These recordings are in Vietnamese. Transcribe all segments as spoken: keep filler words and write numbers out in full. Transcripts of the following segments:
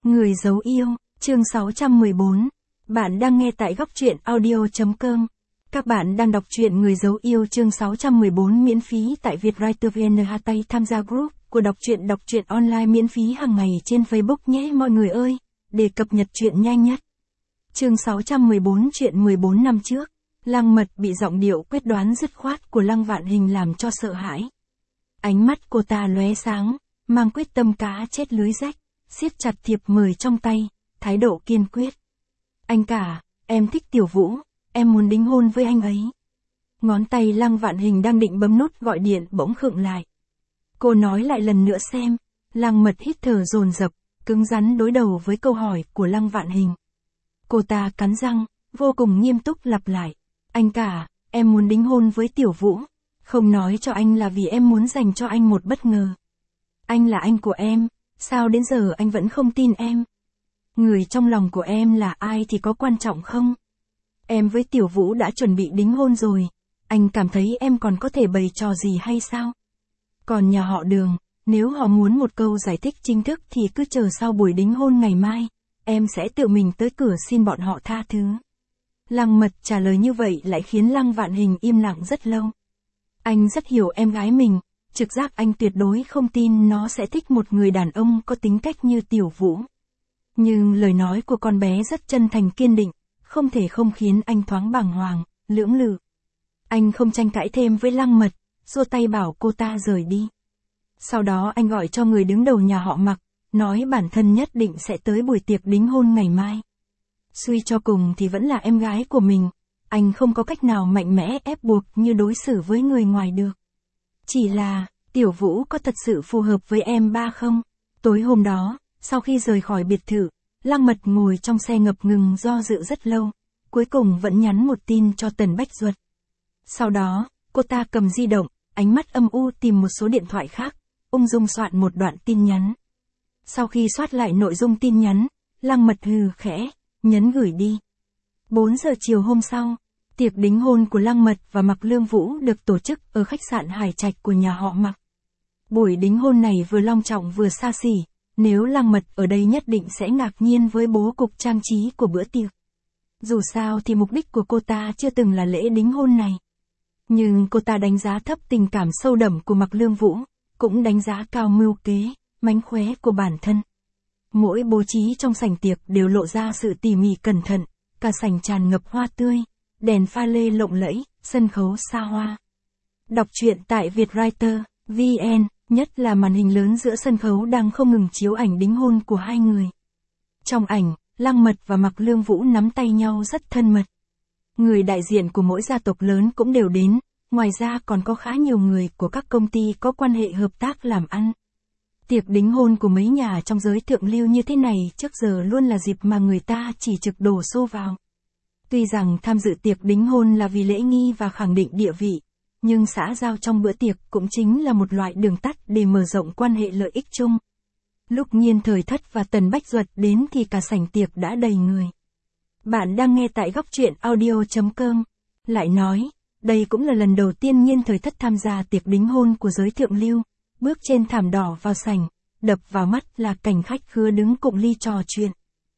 Người giấu yêu, chương sáu trăm mười bốn. Bạn đang nghe tại góc truyện audio chấm com. Các bạn đang đọc truyện Người giấu yêu chương sáu trăm mười bốn miễn phí tại Vietwriter vê en. Tay tham gia group của đọc truyện đọc truyện online miễn phí hàng ngày trên Facebook nhé mọi người ơi, để cập nhật truyện nhanh nhất. Chương sáu trăm mười bốn chuyện mười bốn năm trước, Lăng Mật bị giọng điệu quyết đoán dứt khoát của Lăng Vạn Hình làm cho sợ hãi. Ánh mắt cô ta lóe sáng, mang quyết tâm cá chết lưới rách, siết chặt thiệp mời trong tay, thái độ kiên quyết. Anh cả, em thích Tiểu Vũ, em muốn đính hôn với anh ấy. Ngón tay Lăng Vạn Hình đang định bấm nút gọi điện bỗng khựng lại. Cô nói lại lần nữa xem. Lăng Mật hít thở dồn dập, cứng rắn đối đầu với câu hỏi của Lăng Vạn Hình. Cô ta cắn răng, vô cùng nghiêm túc lặp lại. Anh cả, em muốn đính hôn với Tiểu Vũ. Không nói cho anh là vì em muốn dành cho anh một bất ngờ. Anh là anh của em, sao đến giờ anh vẫn không tin em? Người trong lòng của em là ai thì có quan trọng không? Em với Tiểu Vũ đã chuẩn bị đính hôn rồi, anh cảm thấy em còn có thể bày trò gì hay sao? Còn nhà họ Đường, nếu họ muốn một câu giải thích chính thức thì cứ chờ sau buổi đính hôn ngày mai, em sẽ tự mình tới cửa xin bọn họ tha thứ. Lăng Mật trả lời như vậy lại khiến Lăng Vạn Hình im lặng rất lâu. Anh rất hiểu em gái mình, trực giác anh tuyệt đối không tin nó sẽ thích một người đàn ông có tính cách như Tiểu Vũ. Nhưng lời nói của con bé rất chân thành kiên định, không thể không khiến anh thoáng bàng hoàng, lưỡng lự. Anh không tranh cãi thêm với Lăng Mật, giơ tay bảo cô ta rời đi. Sau đó anh gọi cho người đứng đầu nhà họ Mạc, nói bản thân nhất định sẽ tới buổi tiệc đính hôn ngày mai. Suy cho cùng thì vẫn là em gái của mình, anh không có cách nào mạnh mẽ ép buộc như đối xử với người ngoài được. Chỉ là, Tiểu Vũ có thật sự phù hợp với em ba không? Tối hôm đó, sau khi rời khỏi biệt thự, Lăng Mật ngồi trong xe ngập ngừng do dự rất lâu, cuối cùng vẫn nhắn một tin cho Tần Bách Duật. Sau đó, cô ta cầm di động, ánh mắt âm u tìm một số điện thoại khác, ung dung soạn một đoạn tin nhắn. Sau khi soát lại nội dung tin nhắn, Lăng Mật hừ khẽ, nhấn gửi đi. bốn giờ chiều hôm sau, tiệc đính hôn của Lăng Mật và Mạc Lương Vũ được tổ chức ở khách sạn Hải Trạch của nhà họ Mạc. Buổi đính hôn này vừa long trọng vừa xa xỉ, nếu Lăng Mật ở đây nhất định sẽ ngạc nhiên với bố cục trang trí của bữa tiệc. Dù sao thì mục đích của cô ta chưa từng là lễ đính hôn này. Nhưng cô ta đánh giá thấp tình cảm sâu đậm của Mạc Lương Vũ, cũng đánh giá cao mưu kế, mánh khóe của bản thân. Mỗi bố trí trong sảnh tiệc đều lộ ra sự tỉ mỉ cẩn thận, cả sảnh tràn ngập hoa tươi, đèn pha lê lộng lẫy, sân khấu xa hoa. Đọc truyện tại Vietwriter vê en, nhất là màn hình lớn giữa sân khấu đang không ngừng chiếu ảnh đính hôn của hai người. Trong ảnh, Lăng Mật và Mạc Lương Vũ nắm tay nhau rất thân mật. Người đại diện của mỗi gia tộc lớn cũng đều đến, ngoài ra còn có khá nhiều người của các công ty có quan hệ hợp tác làm ăn. Tiệc đính hôn của mấy nhà trong giới thượng lưu như thế này trước giờ luôn là dịp mà người ta chỉ trực đổ xô vào. Tuy rằng tham dự tiệc đính hôn là vì lễ nghi và khẳng định địa vị, nhưng xã giao trong bữa tiệc cũng chính là một loại đường tắt để mở rộng quan hệ lợi ích chung. Lúc Nhiên Thời Thất và Tần Bách Duật đến thì cả sảnh tiệc đã đầy người. Bạn đang nghe tại góc truyện audio chấm com. Lại nói, đây cũng là lần đầu tiên Nhiên Thời Thất tham gia tiệc đính hôn của giới thượng lưu, bước trên thảm đỏ vào sảnh, đập vào mắt là cảnh khách khứa đứng cụng ly trò chuyện.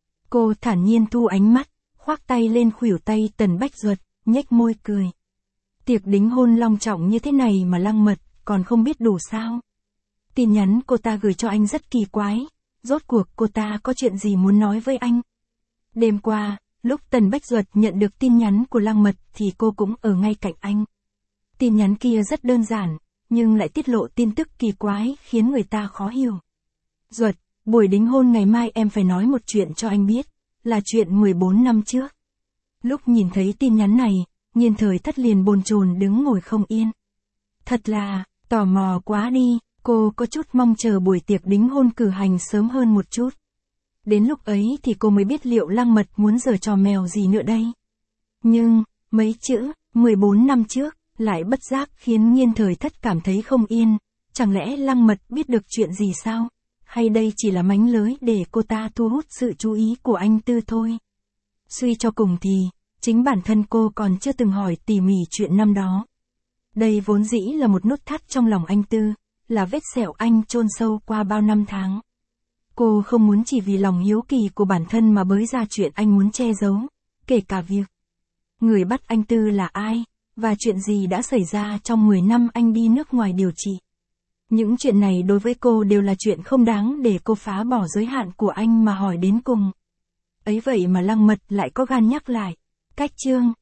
Cô thản nhiên thu ánh mắt, khoác tay lên khuỷu tay Tần Bách Duật, nhếch môi cười. Tiệc đính hôn long trọng như thế này mà Lăng Mật còn không biết đủ sao? Tin nhắn cô ta gửi cho anh rất kỳ quái, rốt cuộc cô ta có chuyện gì muốn nói với anh? Đêm qua, lúc Tần Bách Duật nhận được tin nhắn của Lăng Mật thì cô cũng ở ngay cạnh anh. Tin nhắn kia rất đơn giản, nhưng lại tiết lộ tin tức kỳ quái khiến người ta khó hiểu. Duật, buổi đính hôn ngày mai em phải nói một chuyện cho anh biết, là chuyện mười bốn năm trước. Lúc nhìn thấy tin nhắn này, Nhiên Thời Thất liền bồn chồn đứng ngồi không yên. Thật là, tò mò quá đi, cô có chút mong chờ buổi tiệc đính hôn cử hành sớm hơn một chút. Đến lúc ấy thì cô mới biết liệu Lăng Mật muốn giở trò mèo gì nữa đây. Nhưng, mấy chữ, mười bốn năm trước, lại bất giác khiến Nhiên Thời Thất cảm thấy không yên. Chẳng lẽ Lăng Mật biết được chuyện gì sao? Hay đây chỉ là mánh lới để cô ta thu hút sự chú ý của anh Tư thôi? Suy cho cùng thì, chính bản thân cô còn chưa từng hỏi tỉ mỉ chuyện năm đó. Đây vốn dĩ là một nút thắt trong lòng anh Tư, là vết sẹo anh chôn sâu qua bao năm tháng. Cô không muốn chỉ vì lòng hiếu kỳ của bản thân mà bới ra chuyện anh muốn che giấu, kể cả việc người bắt anh Tư là ai, và chuyện gì đã xảy ra trong mười năm anh đi nước ngoài điều trị. Những chuyện này đối với cô đều là chuyện không đáng để cô phá bỏ giới hạn của anh mà hỏi đến cùng. Ấy vậy mà Lăng Mật lại có gan nhắc lại. Cách chương